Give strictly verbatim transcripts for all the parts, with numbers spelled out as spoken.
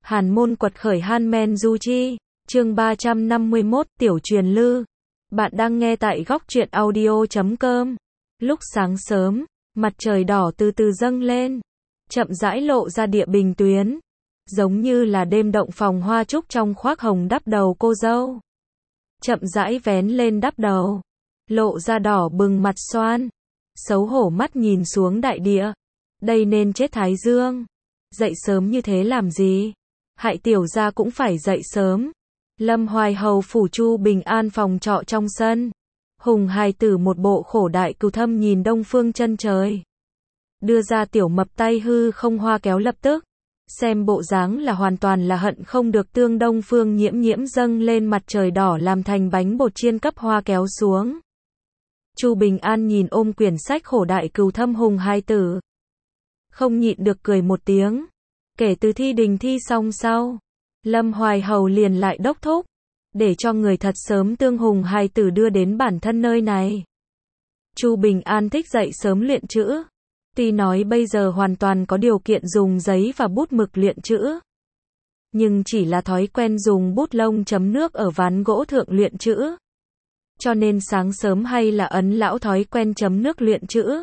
Hàn môn quật khởi Han Men Du Chi, chương ba trăm năm mươi mốt, tiểu truyền lư. Bạn đang nghe tại góc truyện audio chấm com. Lúc sáng sớm, mặt trời đỏ từ từ dâng lên, chậm rãi lộ ra địa bình tuyến, giống như là đêm động phòng hoa trúc trong khoác hồng đắp đầu cô dâu. Chậm rãi vén lên đắp đầu, lộ ra đỏ bừng mặt xoan, xấu hổ mắt nhìn xuống đại địa. Đây nên chết Thái Dương. Dậy sớm như thế làm gì? Hại tiểu gia cũng phải dậy sớm. Lâm Hoài Hầu phủ Chu Bình An phòng trọ trong sân. Hùng hài tử một bộ khổ đại cừu thâm nhìn đông phương chân trời. Đưa ra tiểu mập tay hư không hoa kéo lập tức. Xem bộ dáng là hoàn toàn là hận không được tương đông phương nhiễm nhiễm dâng lên mặt trời đỏ làm thành bánh bột chiên cấp hoa kéo xuống. Chu Bình An nhìn ôm quyển sách khổ đại cừu thâm hùng hài tử. Không nhịn được cười một tiếng. Kể từ thi đình thi xong sau, Lâm Hoài Hầu liền lại đốc thúc, để cho người thật sớm tương hùng hài tử đưa đến bản thân nơi này. Chu Bình An thích dậy sớm luyện chữ. Tuy nói bây giờ hoàn toàn có điều kiện dùng giấy và bút mực luyện chữ, nhưng chỉ là thói quen dùng bút lông chấm nước ở ván gỗ thượng luyện chữ. Cho nên sáng sớm hay là ấn lão thói quen chấm nước luyện chữ.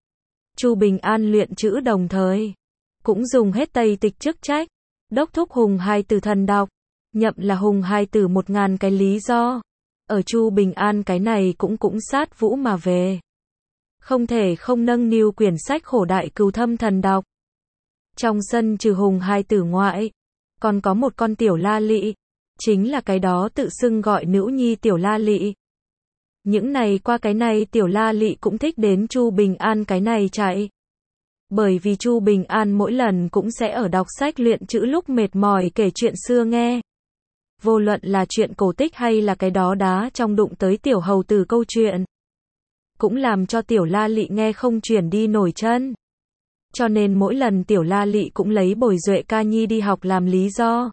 Chu Bình An luyện chữ đồng thời cũng dùng hết tây tịch chức trách, đốc thúc hùng hài tử thần đọc, nhậm là hùng hài tử một ngàn cái lý do. Ở Chu Bình An cái này cũng cũng sát vũ mà về. Không thể không nâng niu quyển sách khổ đại cừu thâm thần đọc. Trong sân trừ hùng hài tử ngoại, còn có một con tiểu la lị, chính là cái đó tự xưng gọi nữ nhi tiểu la lị. Những này qua cái này tiểu la lị cũng thích đến Chu Bình An cái này chạy. Bởi vì Chu Bình An mỗi lần cũng sẽ ở đọc sách luyện chữ lúc mệt mỏi kể chuyện xưa nghe. Vô luận là chuyện cổ tích hay là cái đó đá trong đụng tới tiểu hầu tử câu chuyện, cũng làm cho tiểu la lị nghe không chuyển đi nổi chân. Cho nên mỗi lần tiểu la lị cũng lấy bồi duệ ca nhi đi học làm lý do.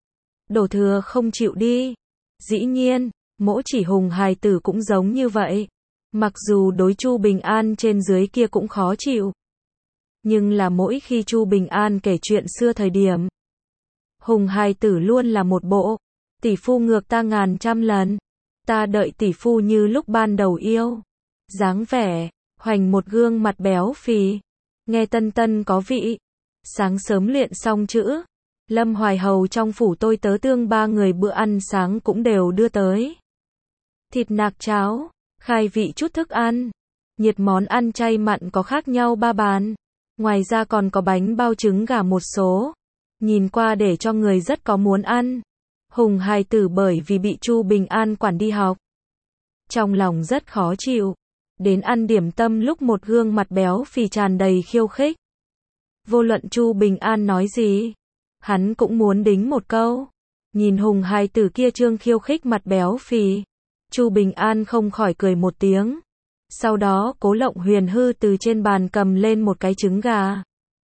Đổ thừa không chịu đi. Dĩ nhiên, mỗi chỉ hùng hài tử cũng giống như vậy. Mặc dù đối Chu Bình An trên dưới kia cũng khó chịu, nhưng là mỗi khi Chu Bình An kể chuyện xưa thời điểm, hùng hài tử luôn là một bộ, tỷ phu ngược ta ngàn trăm lần, ta đợi tỷ phu như lúc ban đầu yêu, dáng vẻ, hoành một gương mặt béo phì, nghe tân tân có vị. Sáng sớm luyện xong chữ, Lâm Hoài Hầu trong phủ tôi tớ tương ba người bữa ăn sáng cũng đều đưa tới. Thịt nạc cháo, khai vị chút thức ăn, nhiệt món ăn chay mặn có khác nhau ba bàn. Ngoài ra còn có bánh bao trứng gà một số. Nhìn qua để cho người rất có muốn ăn. Hùng hài tử bởi vì bị Chu Bình An quản đi học, trong lòng rất khó chịu. Đến ăn điểm tâm lúc một gương mặt béo phì tràn đầy khiêu khích. Vô luận Chu Bình An nói gì, hắn cũng muốn đính một câu. Nhìn hùng hài tử kia trương khiêu khích mặt béo phì, Chu Bình An không khỏi cười một tiếng. Sau đó Cố Lộng Huyền hư từ trên bàn cầm lên một cái trứng gà,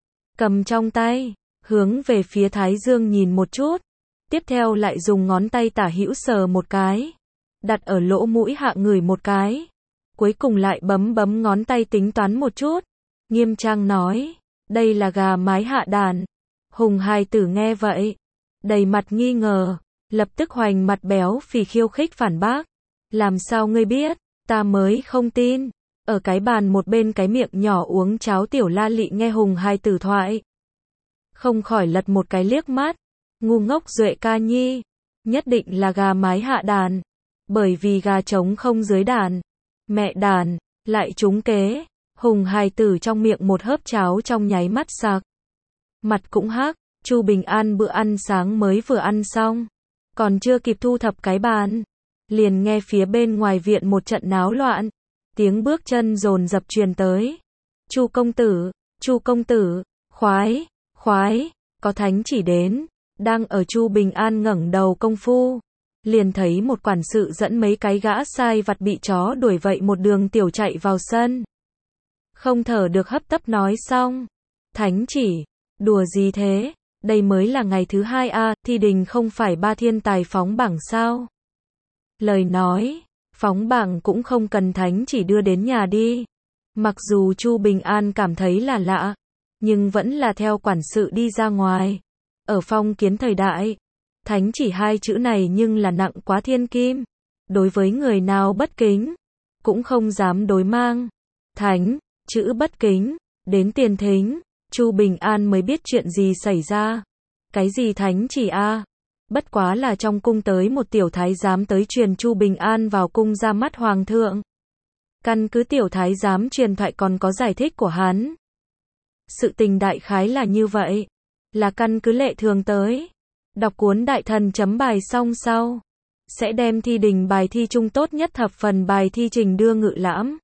cầm trong tay, hướng về phía Thái Dương nhìn một chút, tiếp theo lại dùng ngón tay tả hữu sờ một cái, đặt ở lỗ mũi hạ ngửi một cái, cuối cùng lại bấm bấm ngón tay tính toán một chút, nghiêm trang nói, đây là gà mái hạ đàn. Hùng hài tử nghe vậy, đầy mặt nghi ngờ, lập tức hoành mặt béo phì khiêu khích phản bác, làm sao ngươi biết? Ta mới không tin. Ở cái bàn một bên cái miệng nhỏ uống cháo tiểu la lị nghe hùng hài tử thoại, không khỏi lật một cái liếc mắt. Ngu ngốc duệ ca nhi, nhất định là gà mái hạ đàn, bởi vì gà trống không dưới đàn, mẹ đàn lại trúng kế. Hùng hài tử trong miệng một hớp cháo trong nháy mắt sặc, mặt cũng hắc. Chu Bình An bữa ăn sáng mới vừa ăn xong, còn chưa kịp thu thập cái bàn, liền nghe phía bên ngoài viện một trận náo loạn, tiếng bước chân dồn dập truyền tới. Chu công tử, Chu công tử, khoái, khoái, có thánh chỉ đến. Đang ở Chu Bình An ngẩng đầu công phu, liền thấy một quản sự dẫn mấy cái gã sai vặt bị chó đuổi vậy một đường tiểu chạy vào sân. Không thở được hấp tấp nói xong, thánh chỉ, đùa gì thế, đây mới là ngày thứ hai a, à, thi đình không phải ba thiên tài phóng bảng sao? Lời nói, phóng bảng cũng không cần thánh chỉ đưa đến nhà đi. Mặc dù Chu Bình An cảm thấy là lạ, nhưng vẫn là theo quản sự đi ra ngoài. Ở phong kiến thời đại, thánh chỉ hai chữ này nhưng là nặng quá thiên kim. Đối với người nào bất kính, cũng không dám đối mang. Thánh, chữ bất kính, đến tiền thính, Chu Bình An mới biết chuyện gì xảy ra. Cái gì thánh chỉ a? À? Bất quá là trong cung tới một tiểu thái giám tới truyền Chu Bình An vào cung ra mắt hoàng thượng. Căn cứ tiểu thái giám truyền thoại còn có giải thích của hắn. Sự tình đại khái là như vậy, là căn cứ lệ thường tới. Đọc cuốn Đại Thần chấm bài xong sau, sẽ đem thi đình bài thi chung tốt nhất thập phần bài thi trình đưa ngự lãm.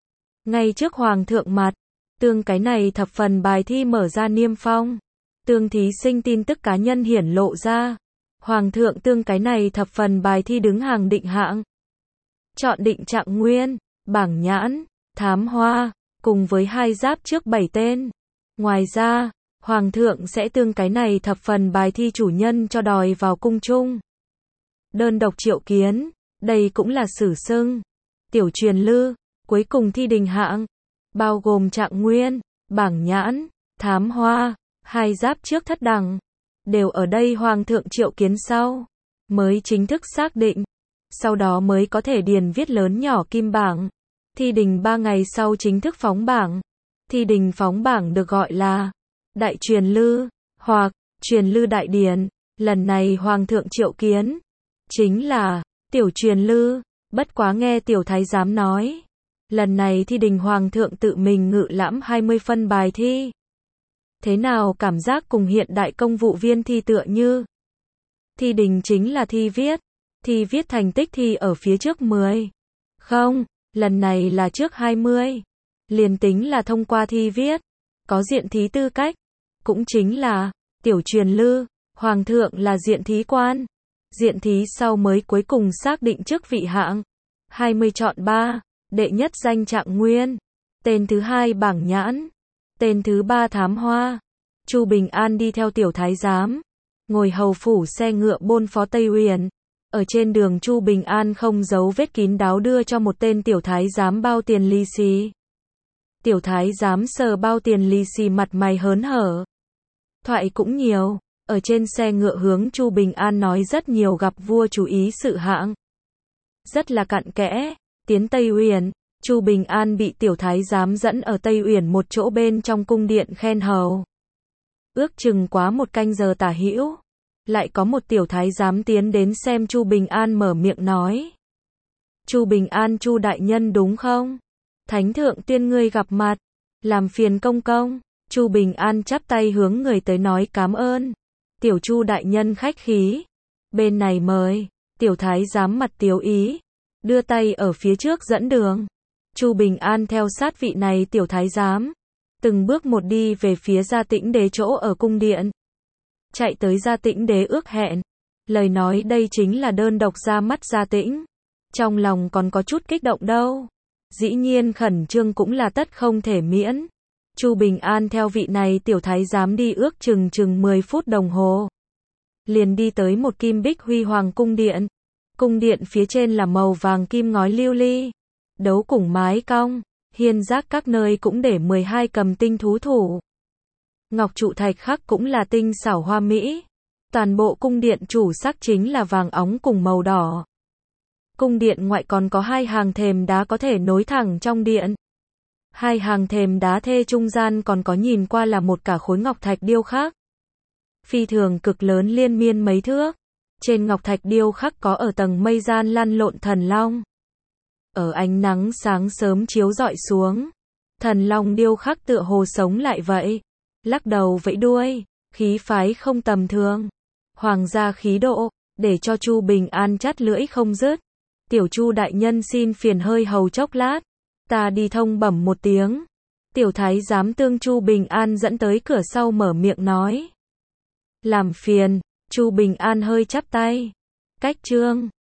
Ngay trước hoàng thượng mặt, tương cái này thập phần bài thi mở ra niêm phong. Tương thí sinh tin tức cá nhân hiển lộ ra. Hoàng thượng tương cái này thập phần bài thi đứng hàng định hạng. Chọn định trạng nguyên, bảng nhãn, thám hoa, cùng với hai giáp trước bảy tên. Ngoài ra, Hoàng thượng sẽ tương cái này thập phần bài thi chủ nhân cho đòi vào cung chung. Đơn độc triệu kiến, đây cũng là sử xưng. Tiểu truyền lư, cuối cùng thi đình hạng, bao gồm trạng nguyên, bảng nhãn, thám hoa, hai giáp trước thất đẳng, đều ở đây Hoàng thượng triệu kiến sau, mới chính thức xác định. Sau đó mới có thể điền viết lớn nhỏ kim bảng. Thi đình ba ngày sau chính thức phóng bảng. Thi đình phóng bảng được gọi là Đại truyền lư, hoặc truyền lư đại điển. Lần này Hoàng thượng triệu kiến, chính là tiểu truyền lư. Bất quá nghe tiểu thái giám nói, lần này thi đình Hoàng thượng tự mình ngự lãm hai mươi phân bài thi. Thế nào cảm giác cùng hiện đại công vụ viên thi tựa như? Thi đình chính là thi viết. Thi viết thành tích thi ở phía trước mười. Không, lần này là trước hai mươi. Liền tính là thông qua thi viết, có diện thí tư cách, cũng chính là tiểu truyền lư. Hoàng thượng là diện thí quan. Diện thí sau mới cuối cùng xác định chức vị hạng. hai mươi chọn ba, đệ nhất danh trạng nguyên, tên thứ hai bảng nhãn, tên thứ ba thám hoa. Chu Bình An đi theo tiểu thái giám, ngồi hầu phủ xe ngựa bôn phó Tây Uyển. Ở trên đường Chu Bình An không giấu vết kín đáo đưa cho một tên tiểu thái giám bao tiền lì xì. Tiểu thái giám sờ bao tiền lì xì mặt mày hớn hở. Thoại cũng nhiều, ở trên xe ngựa hướng Chu Bình An nói rất nhiều gặp vua chú ý sự hạng. Rất là cặn kẽ, tiến Tây Uyển, Chu Bình An bị tiểu thái giám dẫn ở Tây Uyển một chỗ bên trong cung điện khen hầu. Ước chừng quá một canh giờ tả hữu. Lại có một tiểu thái giám tiến đến xem Chu Bình An mở miệng nói. Chu Bình An Chu đại nhân đúng không? Thánh thượng tiên ngươi gặp mặt. Làm phiền công công. Chu Bình An chắp tay hướng người tới nói cảm ơn. Tiểu Chu đại nhân khách khí. Bên này mời. Tiểu thái giám mặt tiếu ý. Đưa tay ở phía trước dẫn đường. Chu Bình An theo sát vị này tiểu thái giám. Từng bước một đi về phía Gia Tĩnh Đế chỗ ở cung điện. Chạy tới Gia Tĩnh Đế ước hẹn. Lời nói đây chính là đơn độc ra mắt Gia Tĩnh. Trong lòng còn có chút kích động đâu. Dĩ nhiên khẩn trương cũng là tất không thể miễn. Chu Bình An theo vị này tiểu thái giám đi ước chừng chừng mười phút đồng hồ. Liền đi tới một kim bích huy hoàng cung điện. Cung điện phía trên là màu vàng kim ngói lưu ly. Đấu cùng mái cong. Hiên giác các nơi cũng để mười hai cầm tinh thú thủ. Ngọc trụ thạch khắc cũng là tinh xảo hoa mỹ. Toàn bộ cung điện chủ sắc chính là vàng óng cùng màu đỏ. Cung điện ngoại còn có hai hàng thềm đá có thể nối thẳng trong điện. Hai hàng thềm đá thê trung gian còn có nhìn qua là một cả khối ngọc thạch điêu khắc. Phi thường cực lớn liên miên mấy thước. Trên ngọc thạch điêu khắc có ở tầng mây gian lăn lộn thần long. Ở ánh nắng sáng sớm chiếu rọi xuống, thần long điêu khắc tựa hồ sống lại vậy. Lắc đầu vẫy đuôi, khí phái không tầm thường. Hoàng gia khí độ, để cho Chu Bình An chắt lưỡi không dứt. Tiểu Chu đại nhân xin phiền hơi hầu chốc lát. Ta đi thông bẩm một tiếng. Tiểu thái giám tương Chu Bình An dẫn tới cửa sau mở miệng nói. Làm phiền, Chu Bình An hơi chắp tay. Cách chương.